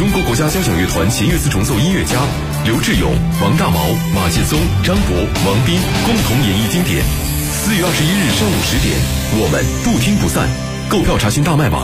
中国国家交响乐团弦乐四重奏音乐家刘志勇、王大毛、马劲松、张博、王斌共同演绎经典。4月21日上午10点，我们不听不散。购票查询大麦网。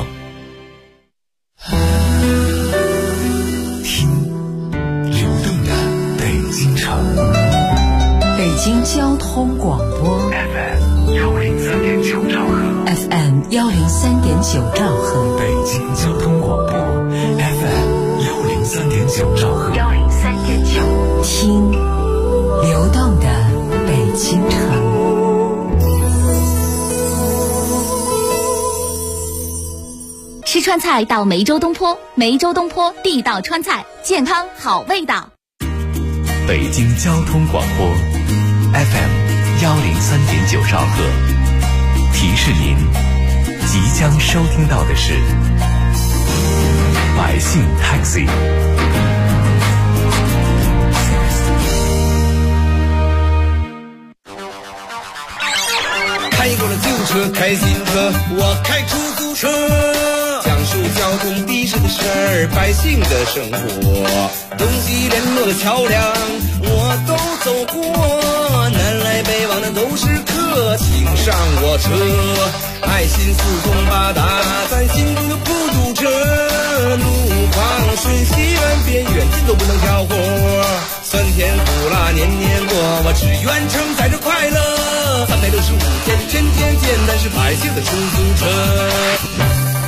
听流动的北京城， 北京交通广播 FM 103.9兆赫 FM 103.9兆赫， 北京交通广播 FM 103.9兆赫 103.9，听流动的北京城。 吃川菜到梅州东坡，梅州东坡地道川菜，健康好味道。 北京交通广播 FM 103.9兆赫，提示您即将收听到的是百姓 Taxi。 开过了旧车，开新车，我开出租车，讲述交通的士的事儿，百姓的生活，东西联络的桥梁我都走过，南来北往的都是客，请上我车，爱心四通八达，咱心中就不堵车，路旁顺西远边远近都不能挑活，酸甜苦辣年年过，我只愿承载着快乐，365天天天见，咱是百姓的出租车。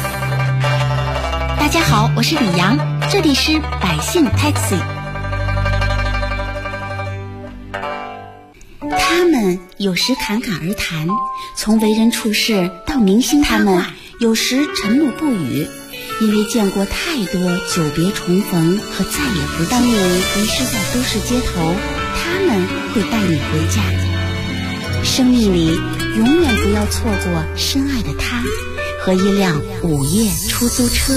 大家好，我是李阳，这里是百姓 Taxi。 他们有时侃侃而谈，从为人处事到明星他们有时沉默不语，因为见过太多久别重逢和再也不见。当你迷失在都市街头，他们会带你回家。生命里永远不要错过深爱的他和一辆午夜出租车。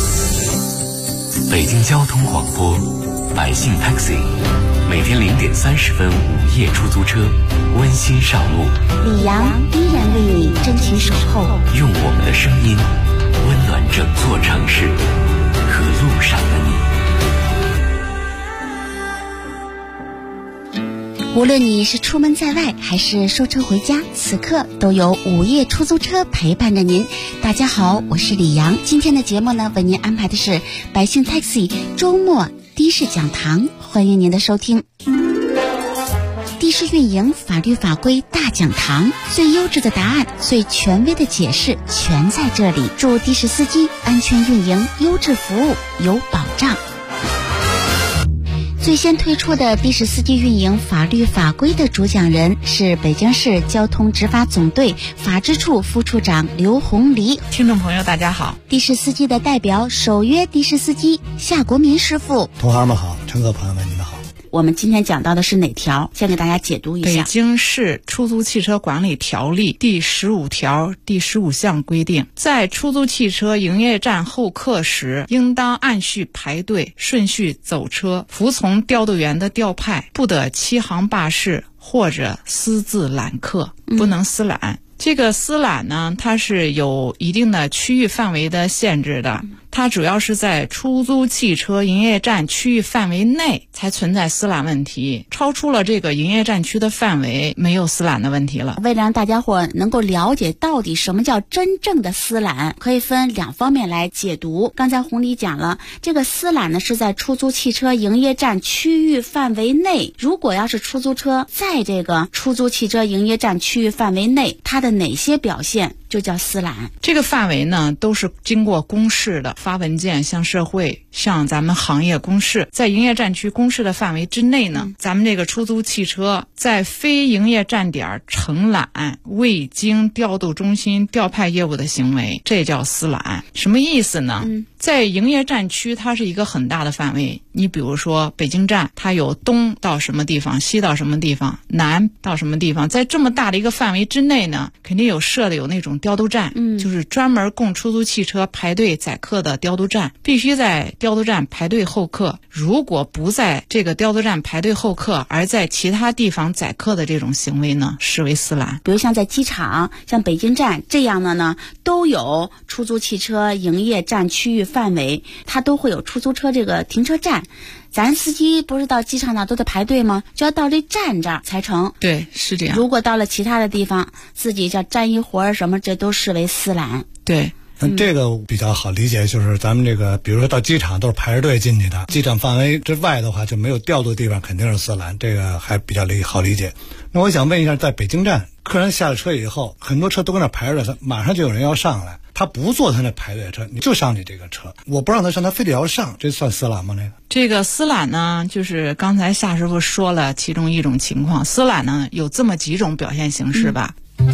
北京交通广播百姓 Taxi， 每天0点30分午夜出租车温馨上路， 李阳依然为你真情守候， 用我们的声音温暖整座城市和路上的你。 无论你是出门在外还是收车回家，此刻都有午夜出租车陪伴着您。大家好，我是李阳，今天的节目呢，为您安排的是百姓 Taxi 周末的士讲堂，欢迎您的收听。的士运营法律法规大讲堂，最优质的答案，最权威的解释，全在这里。祝的士司机安全运营，优质服务有保障。最先推出的的士司机运营法律法规的主讲人是北京市交通执法总队法制处副处长刘红黎。 听众朋友大家好， 的士司机的代表首约的士司机夏国民师傅。 同行们好，乘客朋友们你们好。 我们今天讲到的是哪条？先给大家解读一下。 北京市出租汽车管理条例第15条第15项规定，在出租汽车营业站候客时，应当按序排队，顺序走车，服从调度员的调派，不得欺行霸市或者私自揽客，不能私揽。这个私揽呢，它是有一定的区域范围的限制的，它主要是在出租汽车营业站区域范围内才存在私揽问题，超出了这个营业站区的范围，没有私揽的问题了。 为了让大家伙能够了解到底什么叫真正的私揽，可以分2方面来解读。刚才红黎讲了，这个私揽呢是在出租汽车营业站区域范围内，如果要是出租车在这个出租汽车营业站区域范围内，它的哪些表现就叫私揽。 这个范围呢都是经过公示的，发文件向社会，向咱们行业公示。在营业站区公示的范围之内呢，咱们这个出租汽车在非营业站点承揽未经调度中心调派业务的行为，这叫私揽。什么意思呢？在营业站区它是一个很大的范围，你比如说北京站，它有东到什么地方，西到什么地方，南到什么地方，在这么大的一个范围之内呢，肯定有设的有那种调度站，就是专门供出租汽车排队载客的调度站，必须在调度站排队候客。如果不在这个调度站排队候客，而在其他地方载客的这种行为呢，视为私揽。 比如像在机场，像北京站这样的呢，都有出租汽车营业站区域范围，它都会有出租车这个停车站。咱司机不是到机场那都得排队吗？就要到这站这儿才成。 对，是这样。 如果到了其他的地方，自己叫占一活儿什么，这都视为私揽。 对。 这个比较好理解，就是咱们这个，比如说到机场都是排着队进去的，机场范围之外的话就没有调度的地方，肯定是私揽，这个还比较好理解。那我想问一下，在北京站，客人下了车以后，很多车都跟那排着的，马上就有人要上来，他不坐他那排队的车，你就上你这个车，我不让他上，他非得要上，这算私揽吗？ 这个私揽呢，就是刚才夏师傅说了其中一种情况。私揽呢有这么几种表现形式吧。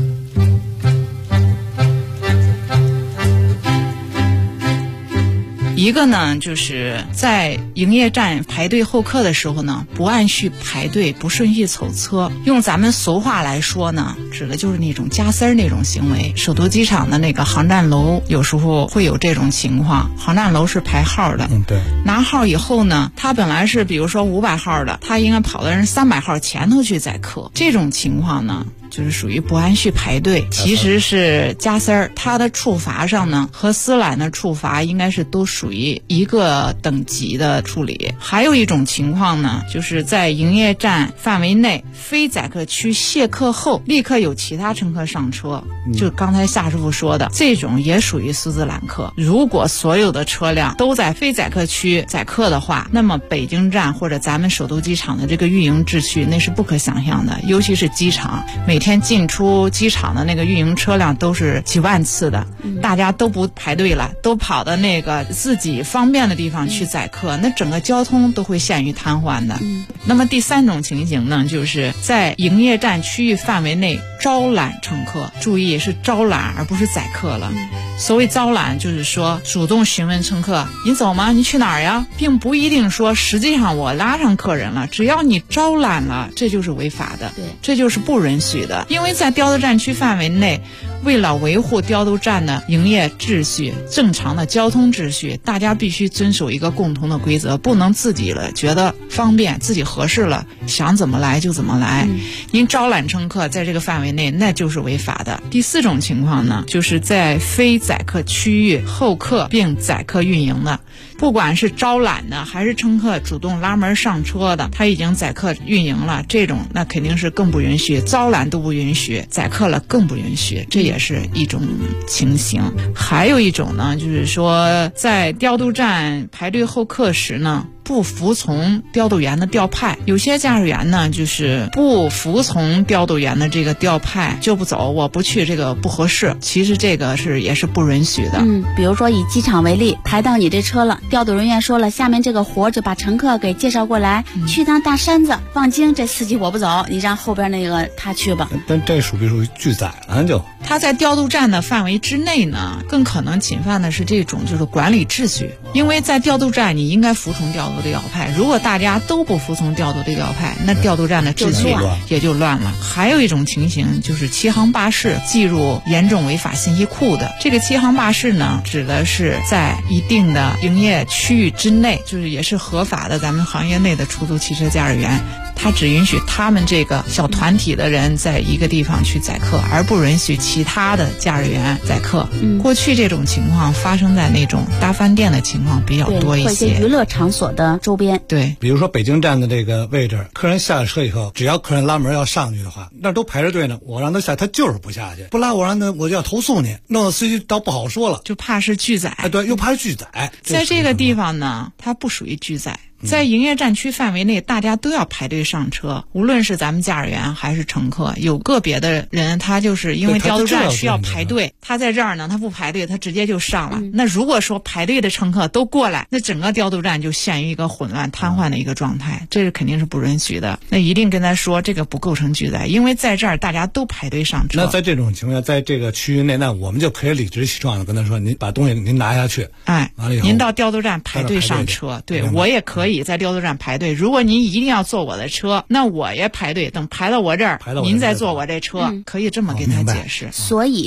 一个呢，就是在营业站排队候客的时候呢，不按序排队，不顺序走车。用咱们俗话来说呢，指的就是那种夹丝儿那种行为。首都机场的那个航站楼有时候会有这种情况，航站楼是排号的， 对。 拿号以后呢，他本来是比如说500号的，他应该跑到人300号前头去载客。这种情况呢，就是属于不按序排队，其实是夹丝儿。它的处罚上呢，和私揽的处罚应该是都属于一个等级的处理。还有一种情况呢，就是在营业站范围内非载客区卸客后，立刻有其他乘客上车，就刚才夏师傅说的，这种也属于私自揽客。如果所有的车辆都在非载客区载客的话，那么北京站或者咱们首都机场的这个运营秩序那是不可想象的。尤其是机场，每天进出机场的那个运营车辆都是几万次的，大家都不排队了，都跑到那个自己方便的地方去载客，那整个交通都会陷于瘫痪的。那么第三种情形呢，就是在营业站区域范围内招揽乘客，注意是招揽而不是载客了。所谓招揽，就是说主动询问乘客你走吗？你去哪儿呀？并不一定说实际上我拉上客人了，只要你招揽了，这就是违法的，这就是不允许的。因为在调度站区范围内，为了维护调度站的营业秩序、正常的交通秩序，大家必须遵守一个共同的规则，不能自己了觉得方便，自己合适了想怎么来就怎么来。您招揽乘客在这个范围内，那就是违法的。第四种情况呢，就是在非载客区域候客并载客运营的，不管是招揽的还是乘客主动拉门上车的，他已经载客运营了，这种那肯定是更不允许，招揽都不允许，载客了更不允许，这也是一种情形。还有一种呢，就是说在调度站排队候客时呢，不服从调度员的调派。有些驾驶员呢，就是不服从调度员的这个调派就不走，我不去，这个不合适。其实这个也是不允许的。 比如说以机场为例，排到你这车了，调度人员说了，下面这个活就把乘客给介绍过来，去趟大山子，望京这司机我不走，你让后边那个他去吧。 但这属于拒载了就。 他在调度站的范围之内呢，更可能侵犯的是这种就是管理秩序。因为在调度站你应该服从调度的调派，如果大家都不服从调度的调派，那调度站的秩序也就乱了。还有一种情形就是七行霸市计入严重违法信息库的。这个七行霸市呢，指的是在一定的营业区域之内，就是也是合法的咱们行业内的出租汽车驾驶员，他只允许他们这个小团体的人在一个地方去载客，而不允许其他的驾驶员载客。过去这种情况发生在那种大饭店的情况比较多一些， 娱乐场所的周边。 对， 比如说北京站的这个位置，客人下了车以后，只要客人拉门要上去的话，那都排着队呢，我让他下，他就是不下去，不拉我让他，我就要投诉你，弄得司机倒不好说了， 就怕是拒载。 对，又怕是拒载。 在这个地方呢，它不属于拒载。在营业站区范围内，大家都要排队上车，无论是咱们驾驶员还是乘客。有个别的人，他就是因为调度站需要排队，他在这儿呢，他不排队，他直接就上了。那如果说排队的乘客都过来，那整个调度站就陷于一个混乱瘫痪的一个状态，这是肯定是不允许的。那一定跟他说，这个不构成拒载，因为在这儿大家都排队上车。 那在这种情况下，在这个区域内，那我们就可以理直气壮的跟他说，您把东西您拿下去， 完了以后您到调度站排队上车。对，我也可以在调度站排队，如果您一定要坐我的车，那我也排队，等排到我这儿，您再坐我这车，可以这么跟他解释。 所以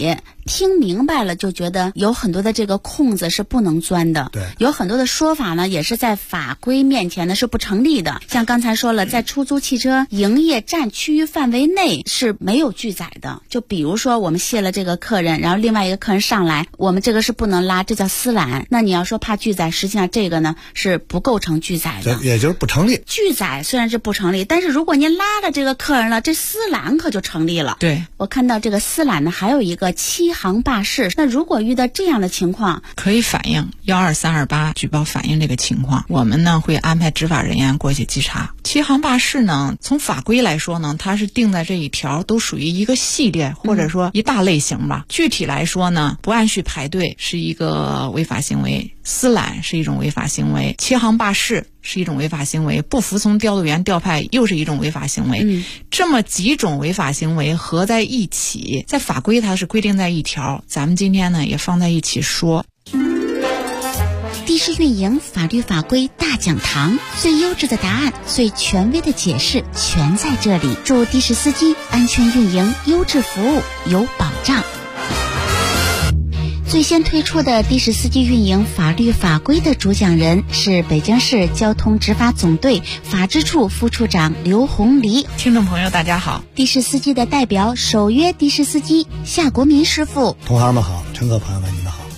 听明白了就觉得有很多的这个空子是不能钻的， 对， 有很多的说法呢也是在法规面前呢是不成立的。像刚才说了，在出租汽车营业占区域范围内是没有拒载的。就比如说我们卸了这个客人，然后另外一个客人上来，我们这个是不能拉，这叫私揽。那你要说怕拒载，实际上这个呢是不构成拒载的， 也就是不成立。 拒载虽然是不成立，但是如果您拉了这个客人了，这私揽可就成立了。 对， 我看到这个私揽呢还有一个7行罢市，那如果遇到这样的情况， 可以反映12328举报反映这个情况，我们呢会安排执法人员过去稽查。7行罢市呢，从法规来说呢，它是定在这一条都属于一个系列或者说一大类型吧。具体来说呢，不按序排队是一个违法行为，私揽是一种违法行为，7行罢市是一种违法行为，不服从调度员调派又是一种违法行为。这么几种违法行为合在一起，在法规它是规定在一条，咱们今天呢也放在一起说。 的士运营法律法规大讲堂，最优质的答案，最权威的解释，全在这里。祝的士司机安全运营，优质服务有保障。最先推出的的士司机运营法律法规的主讲人是北京市交通执法总队法制处副处长刘红黎。 听众朋友大家好， 的士司机的代表首约的士司机夏国民师傅。 同行们好，乘客朋友们你们好。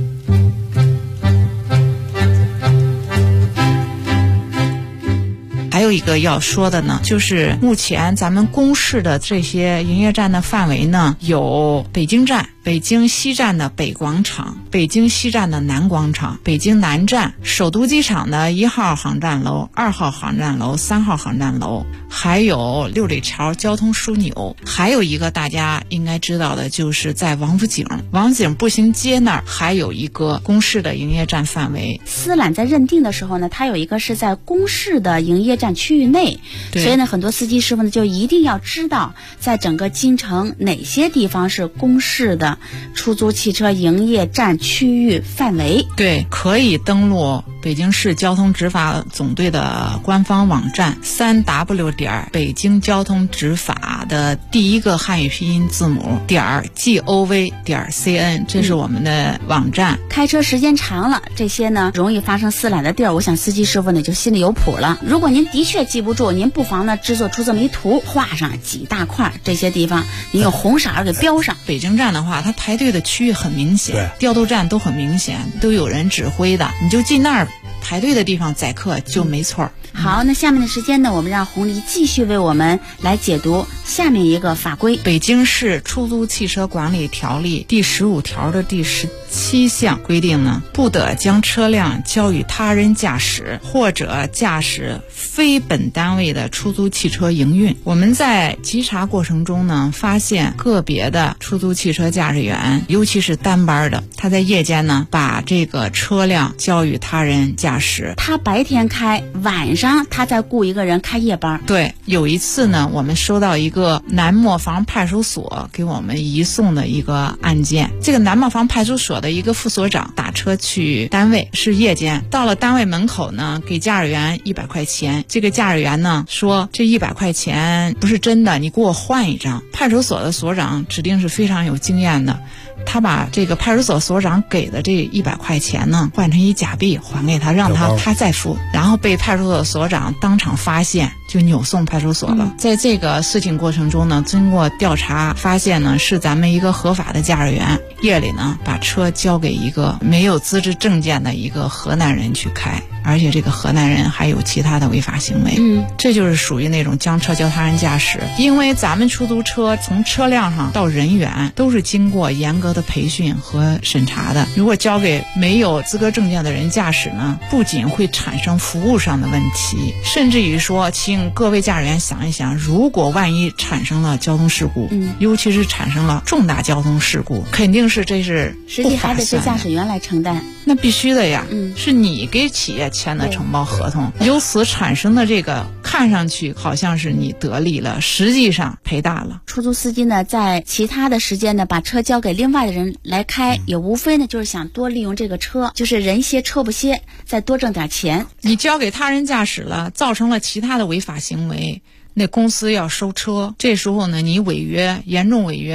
还有一个要说的呢，就是目前咱们公示的这些营业站的范围呢，有北京站、北京西站的北广场、北京西站的南广场、北京南站、首都机场的1号航站楼、2号航站楼、3号航站楼，还有六里桥交通枢纽。还有一个大家应该知道的，就是在王府井步行街那儿还有一个公示的营业站范围。 私揽在认定的时候呢，它有一个是在公示的营业站区域内，所以呢很多司机师傅呢就一定要知道在整个京城哪些地方是公示的出租汽车营业站区域范围。 对，可以登录北京市交通执法总队的官方网站3w 点北京交通执法的第一个汉语拼音字母.gov 点 cn， 这是我们的网站。 开车时间长了，这些呢容易发生私揽的地儿，我想司机师傅呢就心里有谱了。如果您的确记不住，您不妨呢制作出这么一图，画上几大块这些地方，您用红色给标上。 北京站的话，它排队的区域很明显，调度站都很明显，都有人指挥的，你就进那儿排队的地方载客就没错。 好，那下面的时间呢，我们让红黎继续为我们来解读下面一个法规。 北京市出租汽车管理条例第15条的第17项规定呢，不得将车辆交与他人驾驶或者驾驶非本单位的出租汽车营运。我们在稽查过程中呢，发现个别的出租汽车驾驶员，尤其是单班的，他在夜间呢把这个车辆交与他人驾驶。 他白天开，晚上他再雇一个人开夜班。 对，有一次呢，我们收到一个南磨坊派出所给我们移送的一个案件。这个南磨坊派出所的一个副所长打车去单位，是夜间，到了单位门口呢，给驾驶员100块钱。这个驾驶员呢说，这100块钱不是真的，你给我换一张。派出所的所长指定是非常有经验的，他把这个派出所所长给的这100块钱呢换成一假币还给他，让他再付，然后被派出所所长当场发现，就扭送派出所了。在这个事情过程中呢，经过调查发现呢，是咱们一个合法的驾驶员夜里呢把车交给一个没有资质证件的一个河南人去开，而且这个河南人还有其他的违法行为。这就是属于那种将车交他人驾驶。因为咱们出租车从车辆上到人员都是经过严格的培训和审查的，如果交给没有资格证件的人驾驶呢，不仅会产生服务上的问题，甚至于说，请各位驾驶员想一想，如果万一产生了交通事故，尤其是产生了重大交通事故，肯定是这是实际还得是驾驶员来承担。 那必须的呀，是你给企业签的承包合同，由此产生的这个看上去好像是你得利了，实际上赔大了。 出租司机呢，在其他的时间呢，把车交给另外的人来开，也无非呢就是想多利用这个车，就是人歇车不歇，再多挣点钱。 你交给他人驾驶了，造成了其他的违法行为，那公司要收车，这时候呢，你违约，严重违约，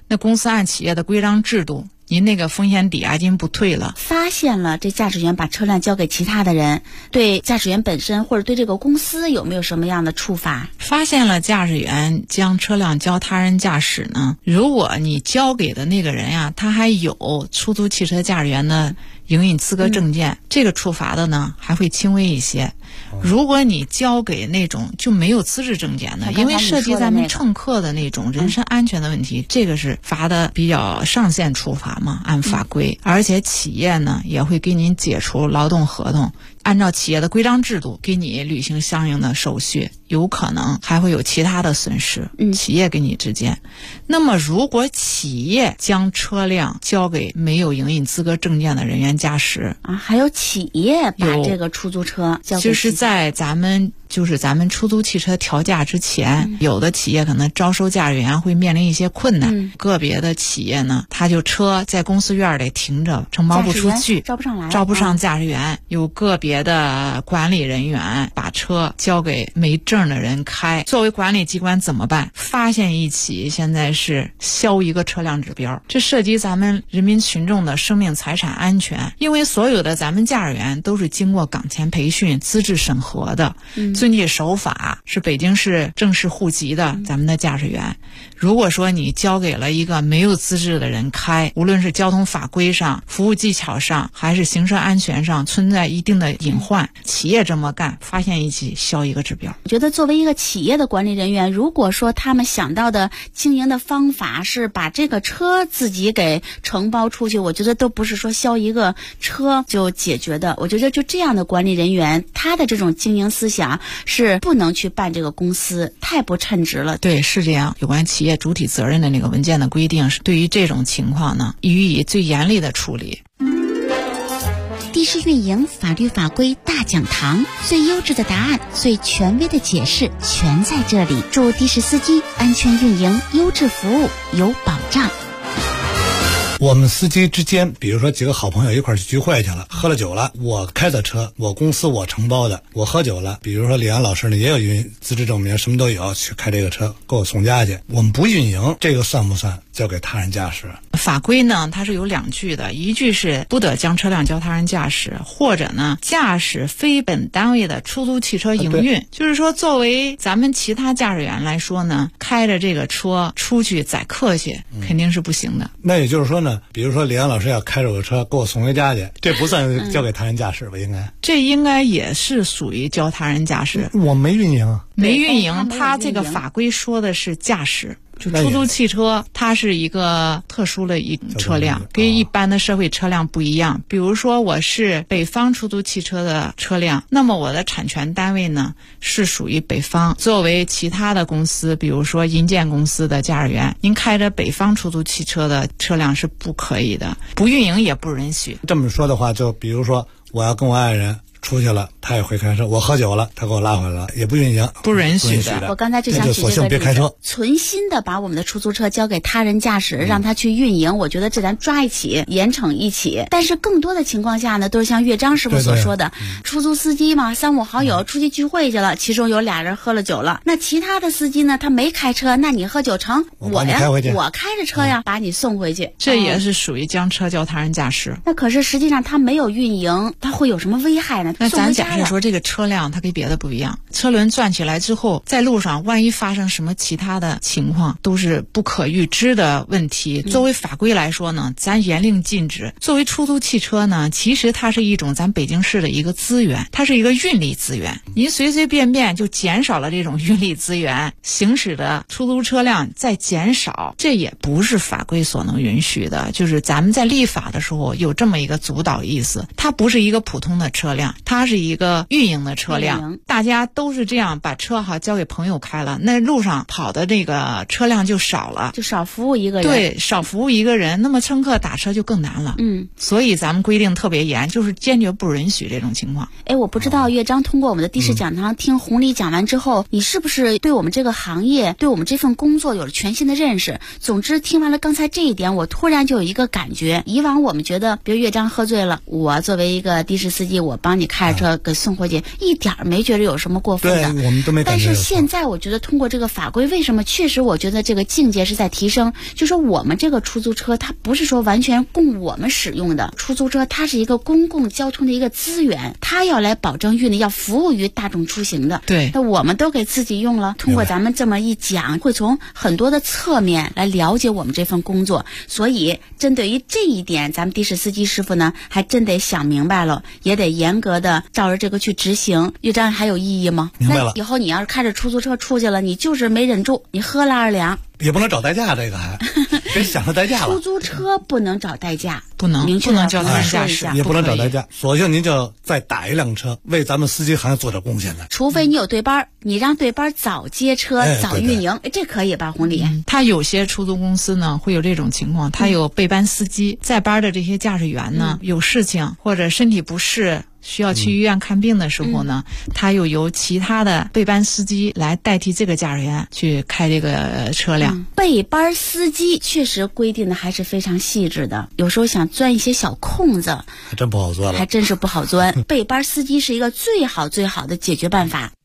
那公司按企业的规章制度，您那个风险抵押金不退了。 发现了这驾驶员把车辆交给其他的人，对驾驶员本身或者对这个公司有没有什么样的处罚？ 发现了驾驶员将车辆交他人驾驶呢，如果你交给的那个人呀，他还有出租汽车驾驶员的营运资格证件，这个处罚的呢还会轻微一些。如果你交给那种就没有资质证件的，因为涉及咱们乘客的那种人身安全的问题，这个是罚的比较上限处罚嘛，按法规。而且企业呢也会给您解除劳动合同，按照企业的规章制度给你履行相应的手续，有可能还会有其他的损失，企业跟你之间。那么如果企业将车辆交给没有营运资格证件的人员驾驶啊，还有企业把这个出租车交给就是在咱们出租汽车调价之前，有的企业可能招收驾驶员会面临一些困难，个别的企业呢，他就车在公司院里停着，承包不出去，招不上驾驶员，有个别的管理人员把车交给没证的人开。作为管理机关怎么办？发现一起现在是销一个车辆指标，这涉及咱们人民群众的生命财产安全，因为所有的咱们驾驶员都是经过岗前培训、资质审核的，遵纪守法，是北京市正式户籍的咱们的驾驶员。如果说你交给了一个没有资质的人开，无论是交通法规上、服务技巧上还是行车安全上存在一定的隐患，企业这么干，发现一起销一个指标。 我觉得作为一个企业的管理人员，如果说他们想到的经营的方法是把这个车自己给承包出去，我觉得都不是说销一个车就解决的。我觉得就这样的管理人员，他的这种经营思想是不能去办这个公司，太不称职了。 对，是这样。有关企业主体责任的那个文件的规定，是对于这种情况呢，予以最严厉的处理。 的士运营法律法规大讲堂，最优质的答案，最权威的解释，全在这里。祝的士司机安全运营，优质服务有保障。 我们司机之间，比如说几个好朋友一块儿去聚会去了，喝了酒了，我开的车，我公司我承包的，我喝酒了，比如说李安老师呢也有资质证明，什么都有，去开这个车给我送家去，我们不运营，这个算不算交给他人驾驶？ 法规呢它是有两句的，一句是不得将车辆交他人驾驶，或者呢驾驶非本单位的出租汽车营运，就是说作为咱们其他驾驶员来说呢，开着这个车出去载客去肯定是不行的。 那也就是说呢，比如说李安老师要开着我车给我送回家去，这不算交给他人驾驶吧？应该这应该也是属于交他人驾驶。 我没运营， 没运营，他这个法规说的是驾驶。就出租汽车它是一个特殊的一种车辆，跟一般的社会车辆不一样。比如说我是北方出租汽车的车辆，那么我的产权单位呢是属于北方。作为其他的公司，比如说银建公司的驾驶员，您开着北方出租汽车的车辆是不可以的，不运营也不允许。 这么说的话，就比如说我要跟我爱人出去了，他也会开车，我喝酒了，他给我拉回来了，也不运营， 不允许的。 我刚才就想举这个例子，存心的把我们的出租车交给他人驾驶，让他去运营，我觉得这咱抓一起，严惩一起。但是更多的情况下呢，都是像岳章师傅所说的，出租司机嘛，三五好友出去聚会去了，其中有俩人喝了酒了，那其他的司机呢，他没开车，那你喝酒成，我开着车呀，把你送回去， 这也是属于将车交他人驾驶。 那可是实际上他没有运营，他会有什么危害呢？ 那咱假设说这个车辆它跟别的不一样，车轮转起来之后，在路上万一发生什么其他的情况，都是不可预知的问题。作为法规来说呢，咱严令禁止。作为出租汽车呢，其实它是一种咱北京市的一个资源，它是一个运力资源。您随随便便就减少了这种运力资源，行驶的出租车辆再减少，这也不是法规所能允许的。就是咱们在立法的时候有这么一个主导意思，它不是一个普通的车辆，它是一个运营的车辆。大家都是这样把车交给朋友开了，那路上跑的这个车辆就少了， 就少服务一个人。 对，少服务一个人，那么乘客打车就更难了。所以咱们规定特别严，就是坚决不允许这种情况。 我不知道岳章通过我们的的士讲堂听红礼讲完之后，你是不是对我们这个行业，对我们这份工作有了全新的认识？总之听完了刚才这一点，我突然就有一个感觉，以往我们觉得比如岳章喝醉了，我作为一个的士司机，我帮你开着车给送货节，一点儿没觉得有什么过分的。 对，我们都没感觉。 但是现在我觉得通过这个法规，为什么确实我觉得这个境界是在提升，就说我们这个出租车它不是说完全供我们使用的，出租车它是一个公共交通的一个资源，它要来保证运力，要服务于大众出行的。 对， 那我们都给自己用了，通过咱们这么一讲，会从很多的侧面来了解我们这份工作。所以针对于这一点，咱们的士司机师傅呢还真得想明白了，也得严格的照着这个去执行。这样还有意义吗？ 明白了。 那以后你要是开着出租车出去了，你就是没忍住，你喝了2两， 也不能找代驾，这个还别想着代驾了。 出租车不能找代驾， 不能明确不能叫他说一下， 也不能找代驾，索性您就再打一辆车，为咱们司机行业做点贡献来。 除非你有对班，你让对班早接车、早运营，这可以吧？红礼， 他有些出租公司呢会有这种情况，他有备班司机，在班的这些驾驶员呢，有事情或者身体不适，需要去医院看病的时候呢，他又由其他的备班司机来代替这个驾驶员去开这个车辆。 备班司机确实规定的还是非常细致的，有时候想钻一些小空子， 还真不好钻了， 还真是不好钻。备班司机是一个最好的解决办法。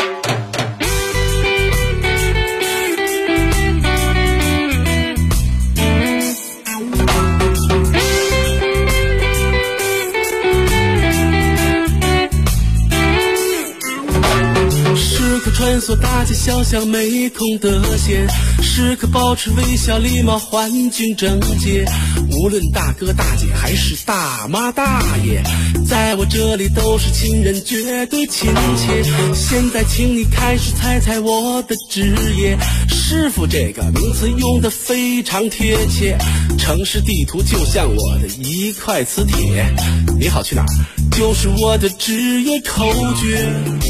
穿梭大街小巷没空的闲，时刻保持微笑礼貌环境整洁，无论大哥大姐还是大妈大爷，在我这里都是亲人，绝对亲切。现在请你开始猜猜我的职业，师傅这个名词用得非常贴切，城市地图就像我的一块磁铁，你好去哪儿就是我的职业口诀。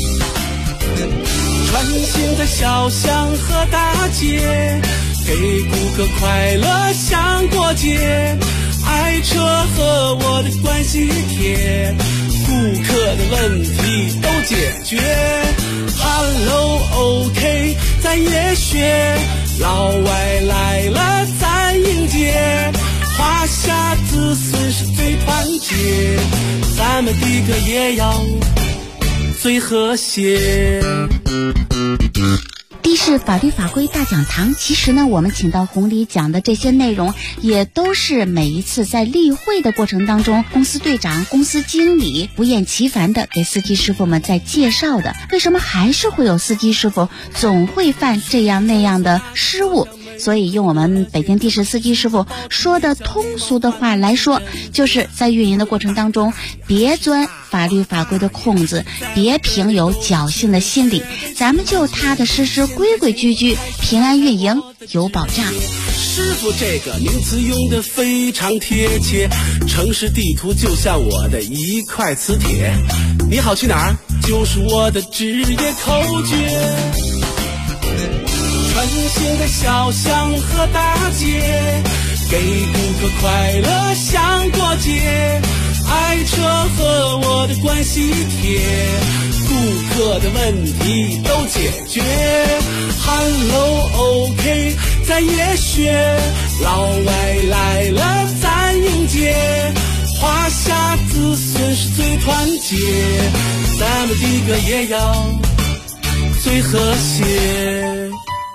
穿行在小巷和大街，给顾客快乐像过节，爱车和我的关系贴，顾客的问题都解决。Hello OK 咱也学，老外来了咱迎接，华夏子孙是最团结，咱们的歌也要最和谐。 的士法律法规大讲堂，其实呢，我们请到红礼讲的这些内容，也都是每一次在例会的过程当中，公司队长、公司经理不厌其烦的给司机师傅们在介绍的。为什么还是会有司机师傅总会犯这样那样的失误？所以用我们北京的士司机师傅说的通俗的话来说，就是在运营的过程当中，别钻法律法规的空子，别凭有侥幸的心理，咱们就踏踏实实规规矩矩，平安运营有保障。 师傅这个名词用得非常贴切，城市地图就像我的一块磁铁，你好去哪儿就是我的职业口诀。穿行在小巷和大街，给顾客快乐像过节，爱车和我的关系贴，顾客的问题都解决。Hello OK 咱也学，老外来了咱迎接，华夏子孙是最团结，咱们的歌也要最和谐。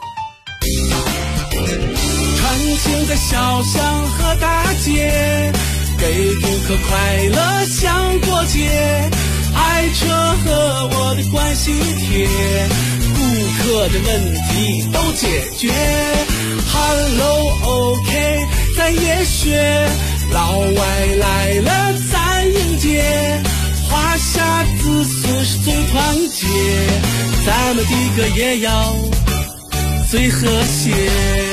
穿行在小巷和大街，给顾客快乐像过节，爱车和我的关系贴，顾客的问题都解决。Hello OK 咱也学，老外来了咱迎接，华夏子孙是最团结，咱们的歌也要最和谐。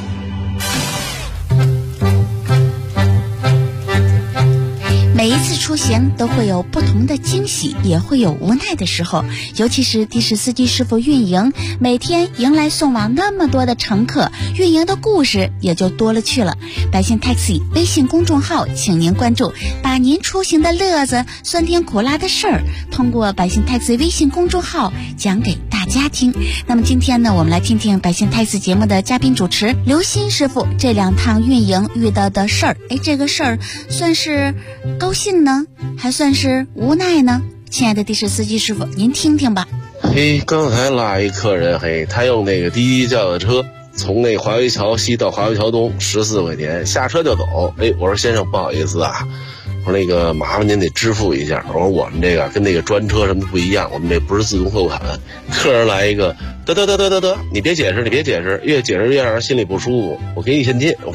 每一次出出行都会有不同的惊喜，也会有无奈的时候，尤其是的士司机师傅运营，每天迎来送往那么多的乘客，运营的故事也就多了去了。百姓 Taxi 微信公众号，请您关注，把您出行的乐子、酸甜苦辣的事儿，通过百姓 Taxi 微信公众号讲给大家听。那么今天呢，我们来听听百姓 Taxi 节目的嘉宾主持刘鑫师傅这2趟运营遇到的事儿。这个事儿算是高兴呢，还算是无奈呢？亲爱的的士司机师傅，您听听吧。 刚才拉一客人，他用那个滴滴叫的车，从那华威桥西到华威桥东14块钱，下车就走。我说先生不好意思啊，我说那个麻烦您得支付一下。我说我们这个跟那个专车什么不一样，我们这不是自动付款。客人来一个，得，你别解释，越解释越让人心里不舒服。我给你现金。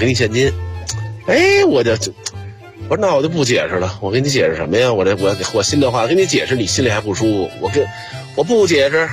我说那我就不解释了，我跟你解释什么呀？我心里话跟你解释，你心里还不舒服。我不解释。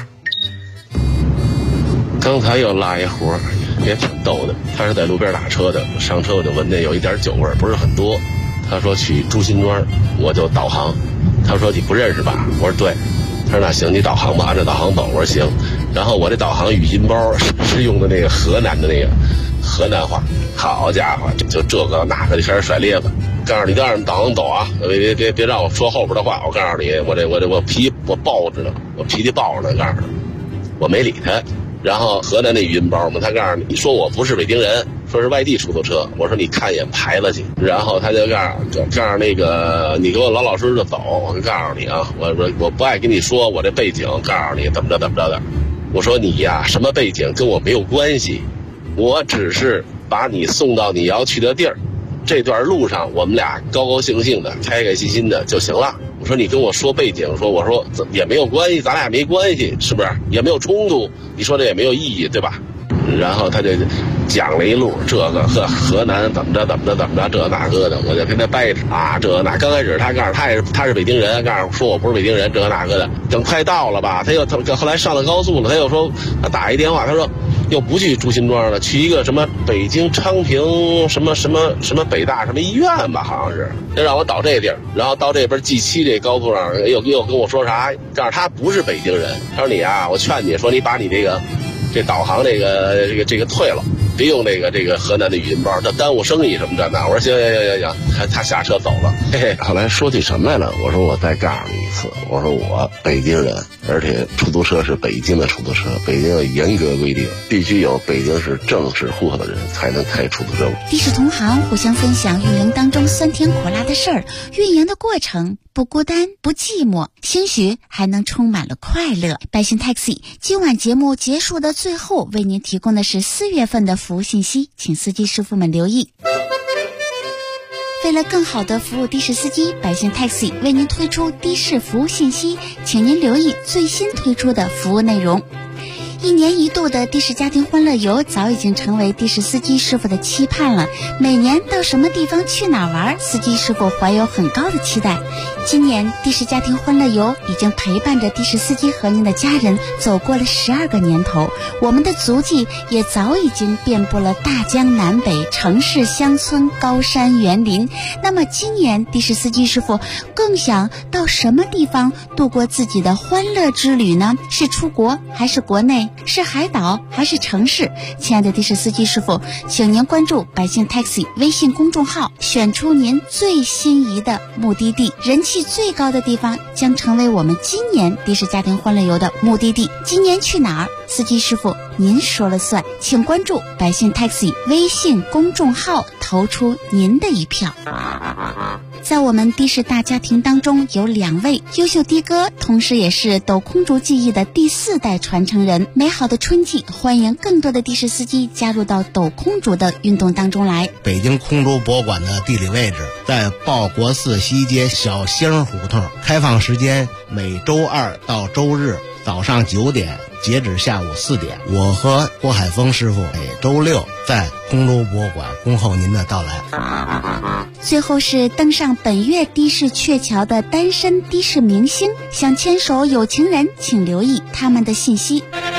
刚才又拉一活，也挺逗的。他是在路边打车的，上车我就闻见有一点酒味，不是很多。他说去朱辛庄，我就导航。他说你不认识吧？我说对。他说那行，你导航吧，按照导航走。我说行。然后我这导航语音包是用的那个河南的那个河南话。好家伙，就这个那个就开始甩咧子。告诉你，让导航走啊！别让我说后边的话。我告诉你，我脾气暴着呢，我脾气暴着呢。告诉你，我没理他。然后河南那语音包嘛，他告诉你说我不是北京人，说是外地出租车。我说你看一眼牌子去。然后他就告诉那个你给我老实的走。我告诉你啊，我不爱跟你说我这背景，告诉你怎么着的。我说你呀，什么背景跟我没有关系，我只是把你送到你要去的地儿。这段路上我们俩高高兴兴的、开开心心的就行了。我说你跟我说背景，我说也没有关系，咱俩没关系，是不是？也没有冲突，你说这也没有意义，对吧？然后他就讲了一路这个河南怎么着这那个的，我就跟他掰扯啊这那。刚开始他告诉他是北京人，告诉说我不是北京人，这那个的。等快到了吧，他后来上了高速了，他又说他打一电话，他说又不去朱辛庄了，去一个什么北京昌平什么北大什么医院吧，好像是，就让我倒这地儿。然后到这边 G7 这高速上又跟我说啥，告诉他不是北京人。他说你啊，我劝你说你把你这导航这个退了，别用这个河南的语音包，这耽误生意什么的那。我说行，他下车走了。后来说起什么来了？我说我再告诉你一次，我说我北京人，而且出租车是北京的出租车，北京有严格规定，必须有北京市正式户口的人才能开出租车。 的士同行互相分享运营当中酸甜苦辣的事儿，运营的过程不孤单不寂寞，兴许还能充满了快乐。百姓 Taxi 今晚节目结束的最后，为您提供的是4月份的服务信息，请司机师傅们留意。为了更好的服务的士司机，百姓 Taxi 为您推出的士服务信息，请您留意最新推出的服务内容。1年1度的的士家庭欢乐游早已经成为的士司机师傅的期盼了。每年到什么地方去哪玩，司机师傅怀有很高的期待。今年的士家庭欢乐游已经陪伴着的士司机和您的家人走过了12个年头，我们的足迹也早已经遍布了大江南北、城市乡村、高山园林。那么今年的士司机师傅更想到什么地方度过自己的欢乐之旅呢？是出国还是国内？是海岛还是城市？亲爱的的士司机师傅，请您关注百姓 Taxi 微信公众号，选出您最心仪的目的地，人气最高的地方将成为我们今年的士家庭欢乐游的目的地。今年去哪儿？司机师傅您说了算，请关注百姓 Taxi 微信公众号，投出您的一票。在我们的士大家庭当中，有2位优秀的哥，同时也是抖空竹技艺的第4代传承人。美好的春季，欢迎更多的的士司机加入到抖空竹的运动当中来。 北京空竹博物馆的地理位置在报国寺西街小星胡同，开放时间每周2到周日早上9点，截止下午4点。我和郭海峰师傅每周6在空竹博物馆恭候您的到来。 最后是登上本月的士鹊桥的单身的士明星，想牵手有情人，请留意他们的信息。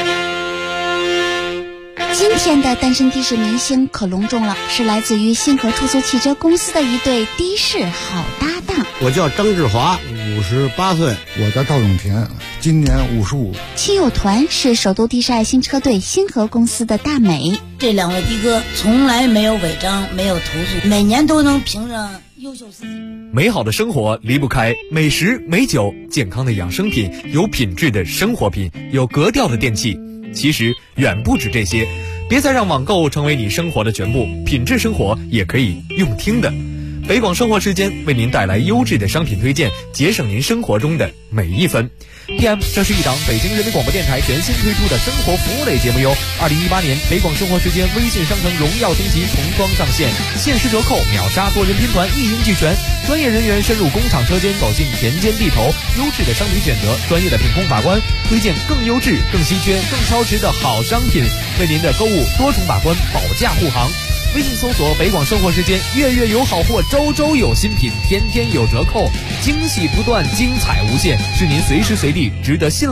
今天的单身的士明星可隆重了，是来自于星河出租汽车公司的一对的士好搭档。 我叫张志华，58岁。 我叫赵永田，今年55。 亲友团是首都地势爱心车队星河公司的大美。 这2位的哥从来没有违章，没有投诉，每年都能评上优秀司机。 美好的生活离不开美食美酒，健康的养生品，有品质的生活品，有格调的电器。其实远不止这些，别再让网购成为你生活的全部，品质生活也可以用听的。北广生活时间为您带来优质的商品推荐，节省您生活中的每一分。PM， 这是一档北京人民广播电台全新推出的生活服务类节目哟。2018年北广生活时间微信商城荣耀升级重装上线，限时折扣，秒杀多人拼团，一应俱全。专业人员深入工厂车间，走进田间地头，优质的商品选择，专业的品控把关，推荐更优质、更稀缺、更超值的好商品，为您的购物多重把关，保驾护航。微信搜索北广生活时间，月月有好货，周周有新品，天天有折扣，惊喜不断，精彩无限，是您随时随地值得信赖